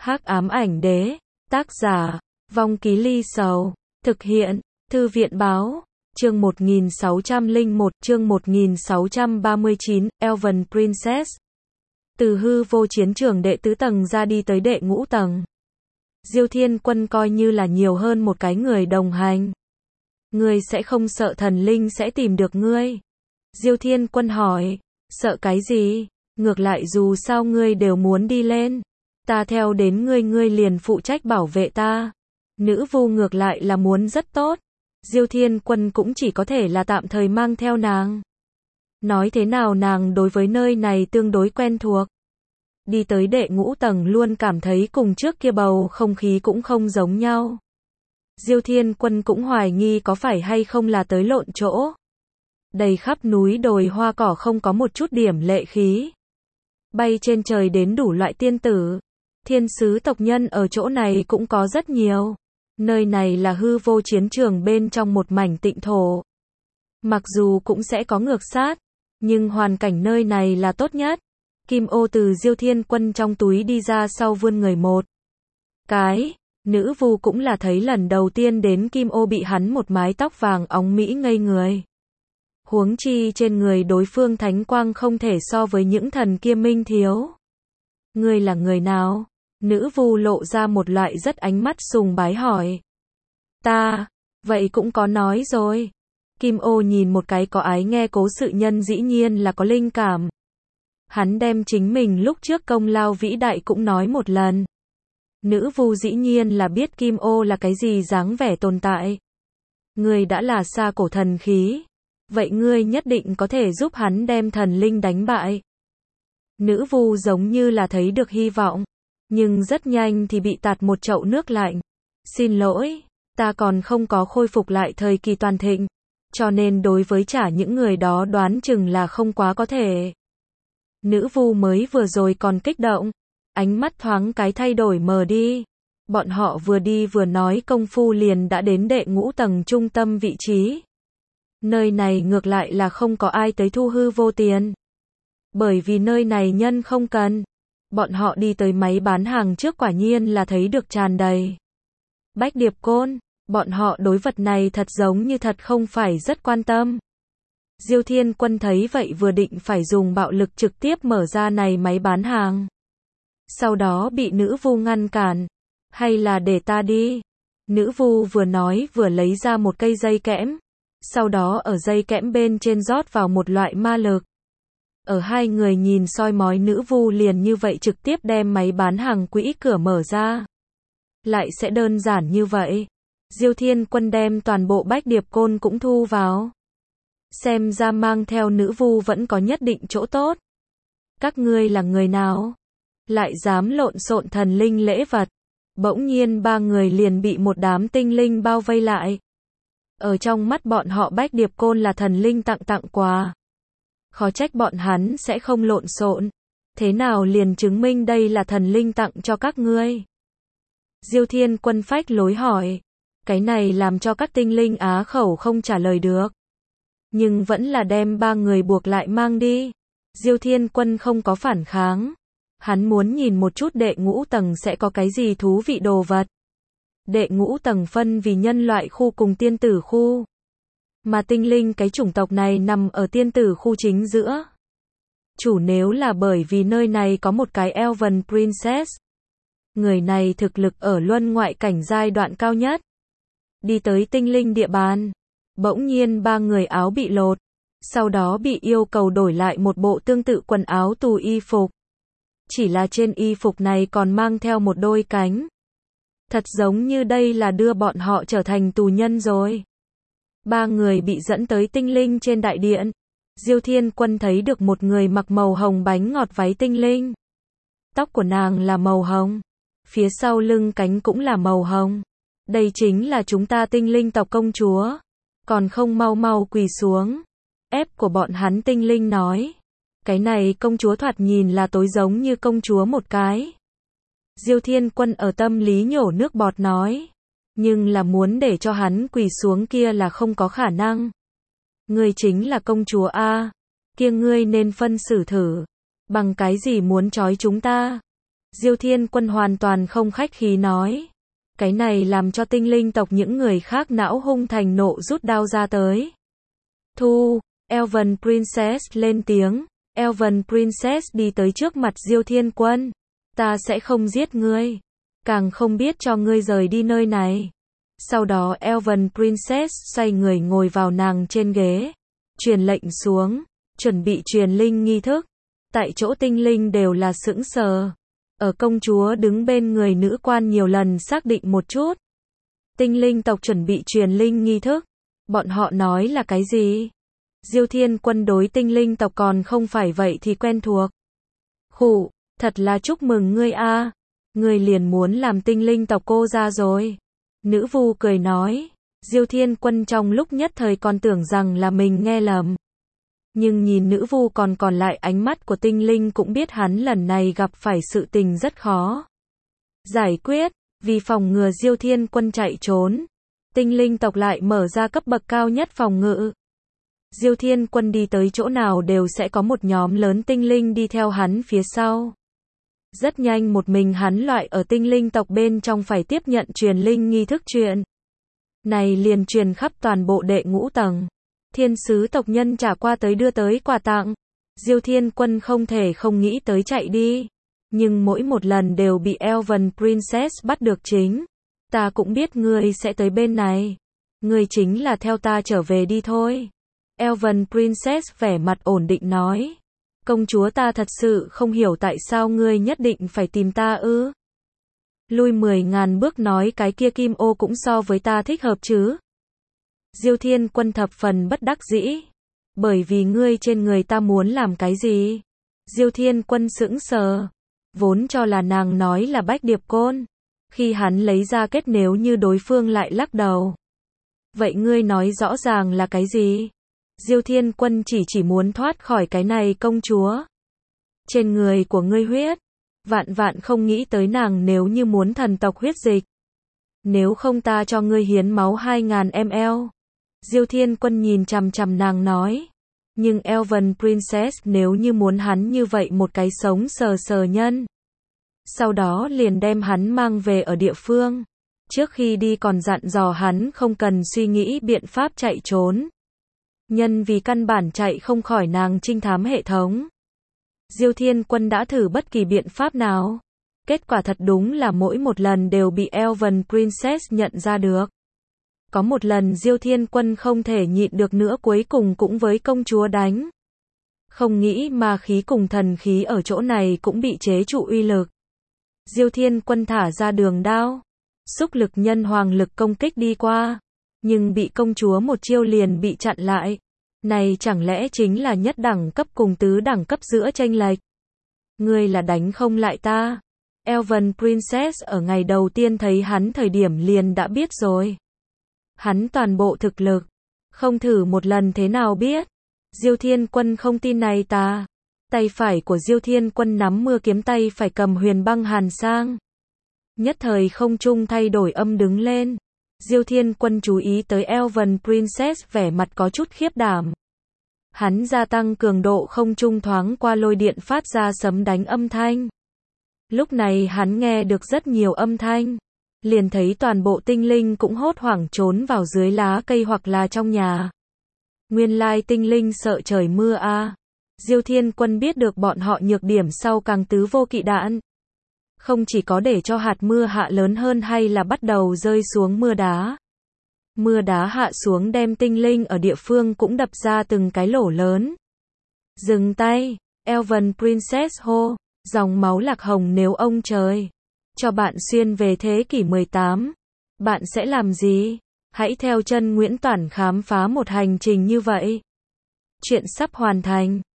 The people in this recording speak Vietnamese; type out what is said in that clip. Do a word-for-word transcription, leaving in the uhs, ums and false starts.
Hắc ám ảnh đế, tác giả, Vong Ký Ly Sầu, thực hiện, Thư viện báo, chương một nghìn sáu trăm lẻ một, chương một nghìn sáu trăm ba mươi chín, Elven Princess. Từ hư vô chiến trường đệ tứ tầng ra đi tới đệ ngũ tầng. Diêu Thiên Quân coi như là nhiều hơn một cái người đồng hành. Ngươi sẽ không sợ thần linh sẽ tìm được ngươi? Diêu Thiên Quân hỏi, sợ cái gì? Ngược lại dù sao ngươi đều muốn đi lên. Ta theo đến ngươi ngươi liền phụ trách bảo vệ ta. Nữ vu ngược lại là muốn rất tốt. Diêu Thiên Quân cũng chỉ có thể là tạm thời mang theo nàng. Nói thế nào nàng đối với nơi này tương đối quen thuộc. Đi tới đệ ngũ tầng luôn cảm thấy cùng trước kia bầu không khí cũng không giống nhau. Diêu Thiên Quân cũng hoài nghi có phải hay không là tới lộn chỗ. Đầy khắp núi đồi hoa cỏ không có một chút điểm lệ khí. Bay trên trời đến đủ loại tiên tử. Thiên sứ tộc nhân ở chỗ này cũng có rất nhiều. Nơi này là hư vô chiến trường bên trong một mảnh tịnh thổ. Mặc dù cũng sẽ có ngược sát, nhưng hoàn cảnh nơi này là tốt nhất. Kim ô từ Diêu Thiên Quân trong túi đi ra sau vươn người một cái. Nữ vu cũng là thấy lần đầu tiên đến Kim ô bị hắn một mái tóc vàng óng mỹ ngây người. Huống chi trên người đối phương thánh quang không thể so với những thần kia minh thiếu. Ngươi là người nào? Nữ vu lộ ra một loại rất ánh mắt sùng bái hỏi. Ta, vậy cũng có nói rồi. Kim ô nhìn một cái có ái nghe cố sự nhân dĩ nhiên là có linh cảm. Hắn đem chính mình lúc trước công lao vĩ đại cũng nói một lần. Nữ vu dĩ nhiên là biết Kim ô là cái gì dáng vẻ tồn tại. Ngươi đã là xa cổ thần khí. Vậy ngươi nhất định có thể giúp hắn đem thần linh đánh bại. Nữ vu giống như là thấy được hy vọng. Nhưng rất nhanh thì bị tạt một chậu nước lạnh. Xin lỗi, ta còn không có khôi phục lại thời kỳ toàn thịnh. Cho nên đối với trả những người đó đoán chừng là không quá có thể. Nữ vu mới vừa rồi còn kích động. Ánh mắt thoáng cái thay đổi mờ đi. Bọn họ vừa đi vừa nói công phu liền đã đến đệ ngũ tầng trung tâm vị trí. Nơi này ngược lại là không có ai tới thu hư vô tiền. Bởi vì nơi này nhân không cần. Bọn họ đi tới máy bán hàng trước quả nhiên là thấy được tràn đầy. Bách điệp côn, bọn họ đối vật này thật giống như thật không phải rất quan tâm. Diêu Thiên Quân thấy vậy vừa định phải dùng bạo lực trực tiếp mở ra này máy bán hàng. Sau đó bị nữ vu ngăn cản. Hay là để ta đi. Nữ vu vừa nói vừa lấy ra một cây dây kẽm. Sau đó ở dây kẽm bên trên rót vào một loại ma lực. Ở hai người nhìn soi mói nữ vu liền như vậy trực tiếp đem máy bán hàng quỹ cửa mở ra. Lại sẽ đơn giản như vậy. Diêu Thiên Quân đem toàn bộ bách điệp côn cũng thu vào. Xem ra mang theo nữ vu vẫn có nhất định chỗ tốt. Các ngươi là người nào? Lại dám lộn xộn thần linh lễ vật. Bỗng nhiên ba người liền bị một đám tinh linh bao vây lại. Ở trong mắt bọn họ bách điệp côn là thần linh tặng tặng quà. Khó trách bọn hắn sẽ không lộn xộn. Thế nào liền chứng minh đây là thần linh tặng cho các ngươi? Diêu Thiên Quân phách lối hỏi. Cái này làm cho các tinh linh á khẩu không trả lời được. Nhưng vẫn là đem ba người buộc lại mang đi. Diêu Thiên Quân không có phản kháng. Hắn muốn nhìn một chút đệ ngũ tầng sẽ có cái gì thú vị đồ vật. Đệ ngũ tầng phân vì nhân loại khu cùng tiên tử khu. Mà tinh linh cái chủng tộc này nằm ở tiên tử khu chính giữa. Chủ nếu là bởi vì nơi này có một cái Elven Princess. Người này thực lực ở luân ngoại cảnh giai đoạn cao nhất. Đi tới tinh linh địa bàn. Bỗng nhiên ba người áo bị lột. Sau đó bị yêu cầu đổi lại một bộ tương tự quần áo tù y phục. Chỉ là trên y phục này còn mang theo một đôi cánh. Thật giống như đây là đưa bọn họ trở thành tù nhân rồi. Ba người bị dẫn tới tinh linh trên đại điện. Diêu Thiên Quân thấy được một người mặc màu hồng bánh ngọt váy tinh linh. Tóc của nàng là màu hồng. Phía sau lưng cánh cũng là màu hồng. Đây chính là chúng ta tinh linh tộc công chúa. Còn không mau mau quỳ xuống. Ép của bọn hắn tinh linh nói. Cái này công chúa thoạt nhìn là tối giống như công chúa một cái. Diêu Thiên Quân ở tâm lý nhổ nước bọt nói. Nhưng là muốn để cho hắn quỳ xuống kia là không có khả năng. Ngươi chính là công chúa A. Kia ngươi nên phân xử thử. Bằng cái gì muốn trói chúng ta? Diêu Thiên Quân hoàn toàn không khách khí nói. Cái này làm cho tinh linh tộc những người khác não hung thành nộ rút đao ra tới. Thu, Elven Princess lên tiếng. Elven Princess đi tới trước mặt Diêu Thiên Quân. Ta sẽ không giết ngươi. Càng không biết cho ngươi rời đi nơi này. Sau đó Elven Princess xoay người ngồi vào nàng trên ghế. Truyền lệnh xuống. Chuẩn bị truyền linh nghi thức. Tại chỗ tinh linh đều là sững sờ. Ở công chúa đứng bên người nữ quan nhiều lần xác định một chút. Tinh linh tộc chuẩn bị truyền linh nghi thức. Bọn họ nói là cái gì? Diêu Thiên Quân đối tinh linh tộc còn không phải vậy thì quen thuộc. Khụ, thật là chúc mừng ngươi a. Ngươi liền muốn làm tinh linh tộc cô ra rồi. Nữ vu cười nói. Diêu Thiên Quân trong lúc nhất thời còn tưởng rằng là mình nghe lầm. Nhưng nhìn nữ vu còn còn lại ánh mắt của tinh linh cũng biết hắn lần này gặp phải sự tình rất khó giải quyết, vì phòng ngừa Diêu Thiên Quân chạy trốn. Tinh linh tộc lại mở ra cấp bậc cao nhất phòng ngự. Diêu Thiên Quân đi tới chỗ nào đều sẽ có một nhóm lớn tinh linh đi theo hắn phía sau. Rất nhanh một mình hắn loại ở tinh linh tộc bên trong phải tiếp nhận truyền linh nghi thức chuyện. Này liền truyền khắp toàn bộ đệ ngũ tầng. Thiên sứ tộc nhân trả qua tới đưa tới quà tặng. Diêu Thiên Quân không thể không nghĩ tới chạy đi. Nhưng mỗi một lần đều bị Elven Princess bắt được chính. Ta cũng biết ngươi sẽ tới bên này. Ngươi chính là theo ta trở về đi thôi. Elven Princess vẻ mặt ổn định nói. Công chúa ta thật sự không hiểu tại sao ngươi nhất định phải tìm ta ư. Lui mười ngàn bước nói cái kia kim ô cũng so với ta thích hợp chứ. Diêu Thiên Quân thập phần bất đắc dĩ. Bởi vì ngươi trên người ta muốn làm cái gì? Diêu Thiên Quân sững sờ. Vốn cho là nàng nói là bách điệp côn. Khi hắn lấy ra kết nếu như đối phương lại lắc đầu. Vậy ngươi nói rõ ràng là cái gì? Diêu Thiên Quân chỉ chỉ muốn thoát khỏi cái này công chúa. Trên người của ngươi huyết. Vạn vạn không nghĩ tới nàng nếu như muốn thần tộc huyết dịch. Nếu không ta cho ngươi hiến máu hai nghìn mi li lít. Diêu Thiên Quân nhìn chằm chằm nàng nói. Nhưng Elven Princess nếu như muốn hắn như vậy một cái sống sờ sờ nhân. Sau đó liền đem hắn mang về ở địa phương. Trước khi đi còn dặn dò hắn không cần suy nghĩ biện pháp chạy trốn. Nhân vì căn bản chạy không khỏi nàng trinh thám hệ thống. Diêu Thiên Quân đã thử bất kỳ biện pháp nào. Kết quả thật đúng là mỗi một lần đều bị Elven Princess nhận ra được. Có một lần Diêu Thiên Quân không thể nhịn được nữa cuối cùng cũng với công chúa đánh. Không nghĩ ma khí cùng thần khí ở chỗ này cũng bị chế trụ uy lực. Diêu Thiên Quân thả ra đường đao. Xúc lực nhân hoàng lực công kích đi qua. Nhưng bị công chúa một chiêu liền bị chặn lại. Này chẳng lẽ chính là nhất đẳng cấp cùng tứ đẳng cấp giữa chênh lệch. Ngươi là đánh không lại ta. Elven Princess ở ngày đầu tiên thấy hắn thời điểm liền đã biết rồi. Hắn toàn bộ thực lực. Không thử một lần thế nào biết. Diêu Thiên Quân không tin này ta. Tay phải của Diêu Thiên Quân nắm mưa kiếm, tay phải cầm huyền băng hàn sang. Nhất thời không trung thay đổi âm đứng lên. Diêu Thiên Quân chú ý tới Elven Princess vẻ mặt có chút khiếp đảm. Hắn gia tăng cường độ không trung thoáng qua lôi điện phát ra sấm đánh âm thanh. Lúc này hắn nghe được rất nhiều âm thanh. Liền thấy toàn bộ tinh linh cũng hốt hoảng trốn vào dưới lá cây hoặc là trong nhà. Nguyên lai tinh linh sợ trời mưa a. À. Diêu Thiên Quân biết được bọn họ nhược điểm sau càng tứ vô kỵ đạn. Không chỉ có để cho hạt mưa hạ lớn hơn hay là bắt đầu rơi xuống mưa đá. Mưa đá hạ xuống đem tinh linh ở địa phương cũng đập ra từng cái lỗ lớn. Dừng tay, Elven Princess hô, dòng máu lạc hồng nếu ông trời cho bạn xuyên về thế kỷ mười tám, bạn sẽ làm gì? Hãy theo chân Nguyễn Toản khám phá một hành trình như vậy. Chuyện sắp hoàn thành.